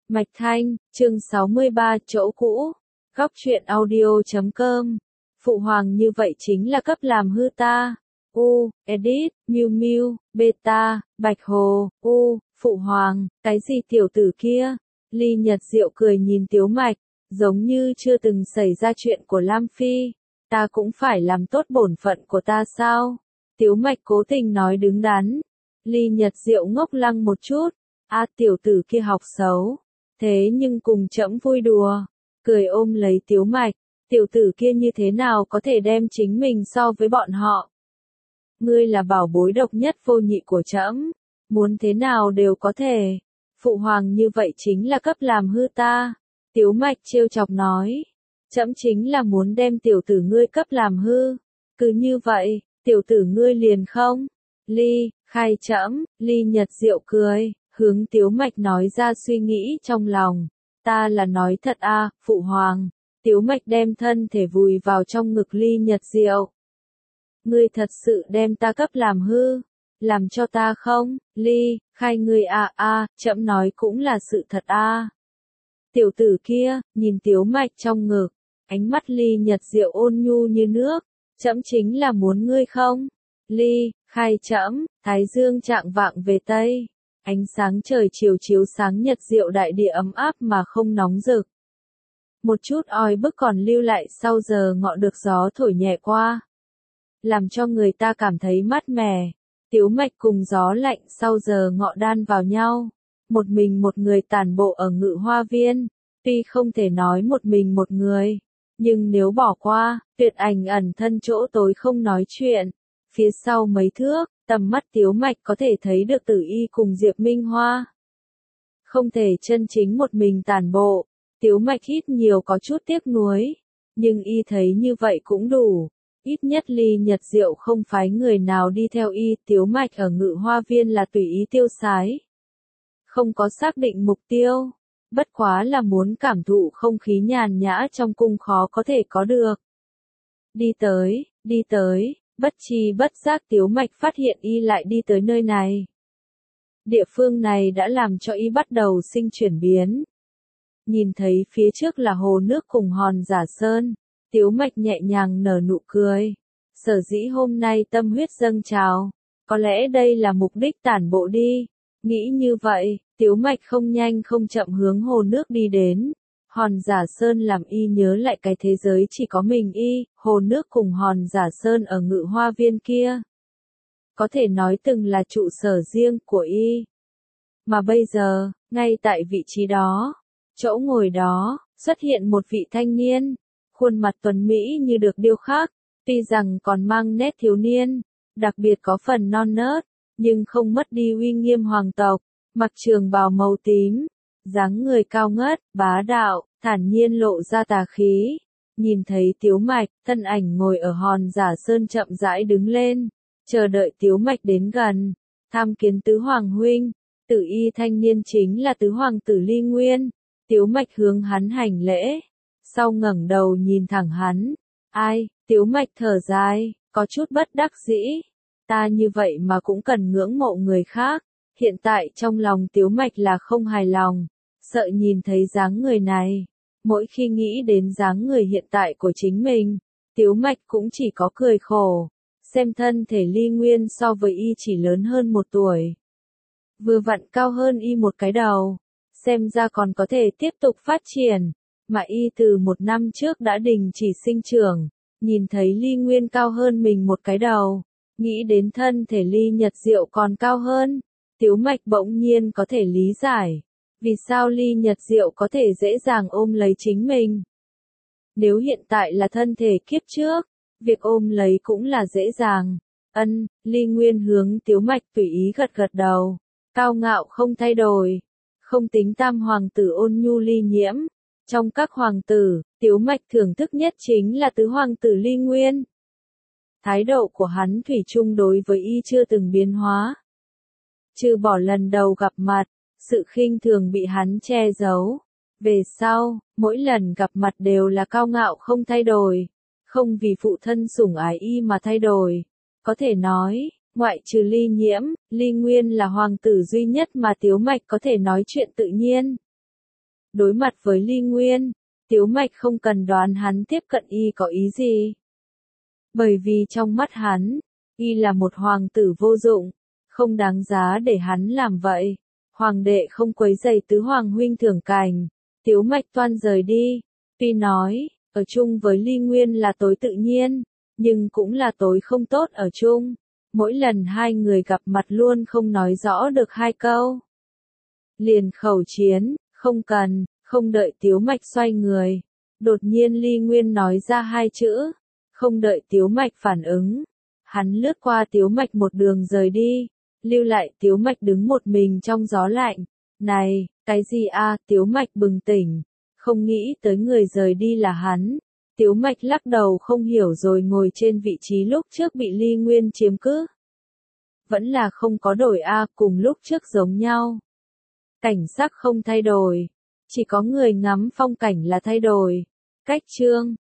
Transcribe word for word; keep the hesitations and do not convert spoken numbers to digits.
Mạch Thanh, chương sáu mươi ba chỗ cũ, góc truyện audio chấm com. Phụ hoàng như vậy chính là cấp làm hư ta. U, edit, Miu Miu, beta, Bạch Hồ, U, phụ hoàng, cái gì tiểu tử kia? Ly Nhật Diệu cười nhìn Tiếu Mạch, giống như chưa từng xảy ra chuyện của Lam Phi. Ta cũng phải làm tốt bổn phận của ta sao? Tiếu Mạch cố tình nói đứng đắn. Ly Nhật Diệu ngốc lăng một chút. A tiểu tử kia học xấu. Thế nhưng cùng trẫm vui đùa. Cười ôm lấy Tiếu Mạch. Tiểu tử kia như thế nào có thể đem chính mình so với bọn họ? Ngươi là bảo bối độc nhất vô nhị của trẫm. Muốn thế nào đều có thể. Phụ hoàng như vậy chính là cấp làm hư ta. Tiếu Mạch trêu chọc nói. Trẫm chính là muốn đem tiểu tử ngươi cấp làm hư. Cứ như vậy, tiểu tử ngươi liền không? Ly, khai trẫm, Ly Nhật Diệu cười, hướng Tiếu Mạch nói ra suy nghĩ trong lòng. Ta là nói thật a, à, phụ hoàng. Tiếu Mạch đem thân thể vùi vào trong ngực Ly Nhật Diệu. Ngươi thật sự đem ta cấp làm hư, làm cho ta không? Ly, khai ngươi a à, a, à, trẫm nói cũng là sự thật a. À. Tiểu tử kia, nhìn Tiếu Mạch trong ngực, ánh mắt Ly Nhật Diệu ôn nhu như nước, trẫm chính là muốn ngươi không? Ly, khai trẫm, thái dương trạng vạng về tây, ánh sáng trời chiều chiếu sáng nhật diệu đại địa ấm áp mà không nóng rực. Một chút oi bức còn lưu lại sau giờ ngọ được gió thổi nhẹ qua, làm cho người ta cảm thấy mát mẻ. Tiếu Mạch cùng gió lạnh sau giờ ngọ đan vào nhau, một mình một người tản bộ ở Ngự Hoa Viên, tuy không thể nói một mình một người, nhưng nếu bỏ qua, Tuyệt Ảnh ẩn thân chỗ tối không nói chuyện. Phía sau mấy thước, tầm mắt Tiếu Mạch có thể thấy được Tử Y cùng Diệp Minh Hoa. Không thể chân chính một mình tản bộ, Tiếu Mạch ít nhiều có chút tiếc nuối, nhưng y thấy như vậy cũng đủ. Ít nhất Ly Nhật Diệu không phái người nào đi theo y, Tiếu Mạch ở Ngự Hoa Viên là tùy ý tiêu sái. Không có xác định mục tiêu, bất quá là muốn cảm thụ không khí nhàn nhã trong cung khó có thể có được. Đi tới, đi tới. Bất chi bất giác Tiếu Mạch phát hiện y lại đi tới nơi này. Địa phương này đã làm cho y bắt đầu sinh chuyển biến. Nhìn thấy phía trước là hồ nước cùng hòn giả sơn, Tiếu Mạch nhẹ nhàng nở nụ cười. Sở dĩ hôm nay tâm huyết dâng trào, có lẽ đây là mục đích tản bộ đi. Nghĩ như vậy, Tiếu Mạch không nhanh không chậm hướng hồ nước đi đến. Hòn giả sơn làm y nhớ lại cái thế giới chỉ có mình y, hồ nước cùng hòn giả sơn ở Ngự Hoa Viên kia. Có thể nói từng là trụ sở riêng của y. Mà bây giờ, ngay tại vị trí đó, chỗ ngồi đó, xuất hiện một vị thanh niên, khuôn mặt tuấn mỹ như được điêu khắc, tuy rằng còn mang nét thiếu niên, đặc biệt có phần non nớt, nhưng không mất đi uy nghiêm hoàng tộc, mặc trường bào màu tím. Dáng người cao ngất, bá đạo, thản nhiên lộ ra tà khí. Nhìn thấy Tiếu Mạch, thân ảnh ngồi ở hòn giả sơn chậm rãi đứng lên, chờ đợi Tiếu Mạch đến gần. Tham kiến tứ hoàng huynh. Tử Y thanh niên chính là tứ hoàng tử Ly Nguyên. Tiếu Mạch hướng hắn hành lễ, sau ngẩng đầu nhìn thẳng hắn. Ai? Tiếu Mạch thở dài, có chút bất đắc dĩ. Ta như vậy mà cũng cần ngưỡng mộ người khác. Hiện tại trong lòng Tiếu Mạch là không hài lòng, sợ nhìn thấy dáng người này. Mỗi khi nghĩ đến dáng người hiện tại của chính mình, Tiếu Mạch cũng chỉ có cười khổ. Xem thân thể Ly Nguyên so với y chỉ lớn hơn một tuổi, vừa vặn cao hơn y một cái đầu, xem ra còn có thể tiếp tục phát triển. Mà y từ một năm trước đã đình chỉ sinh trưởng, nhìn thấy Ly Nguyên cao hơn mình một cái đầu, nghĩ đến thân thể Ly Nhật Diệu còn cao hơn. Tiếu Mạch bỗng nhiên có thể lý giải, vì sao Ly Nhật Diệu có thể dễ dàng ôm lấy chính mình. Nếu hiện tại là thân thể kiếp trước, việc ôm lấy cũng là dễ dàng. Ân, Ly Nguyên hướng Tiếu Mạch tùy ý gật gật đầu, cao ngạo không thay đổi, không tính tam hoàng tử ôn nhu Ly Nhiễm. Trong các hoàng tử, Tiếu Mạch thưởng thức nhất chính là tứ hoàng tử Ly Nguyên. Thái độ của hắn thủy chung đối với y chưa từng biến hóa. Trừ bỏ lần đầu gặp mặt, sự khinh thường bị hắn che giấu. Về sau, mỗi lần gặp mặt đều là cao ngạo không thay đổi, không vì phụ thân sủng ái y mà thay đổi. Có thể nói, ngoại trừ Ly Nhiễm, Ly Nguyên là hoàng tử duy nhất mà Tiếu Mạch có thể nói chuyện tự nhiên. Đối mặt với Ly Nguyên, Tiếu Mạch không cần đoán hắn tiếp cận y có ý gì. Bởi vì trong mắt hắn, y là một hoàng tử vô dụng, không đáng giá để hắn làm vậy. Hoàng đệ không quấy rầy tứ hoàng huynh thưởng cảnh, Tiếu Mạch toan rời đi, tuy nói, ở chung với Ly Nguyên là tối tự nhiên, nhưng cũng là tối không tốt ở chung. Mỗi lần hai người gặp mặt luôn không nói rõ được hai câu. Liền khẩu chiến, không cần, không đợi Tiếu Mạch xoay người. Đột nhiên Ly Nguyên nói ra hai chữ, không đợi Tiếu Mạch phản ứng. Hắn lướt qua Tiếu Mạch một đường rời đi, lưu lại Tiếu Mạch đứng một mình trong gió lạnh. Này, cái gì a? Tiếu Mạch bừng tỉnh, không nghĩ tới người rời đi là hắn. Tiếu Mạch lắc đầu không hiểu rồi ngồi trên vị trí lúc trước bị Ly Nguyên chiếm cứ. Vẫn là không có đổi a, cùng lúc trước giống nhau. Cảnh sắc không thay đổi, chỉ có người ngắm phong cảnh là thay đổi. Cách chương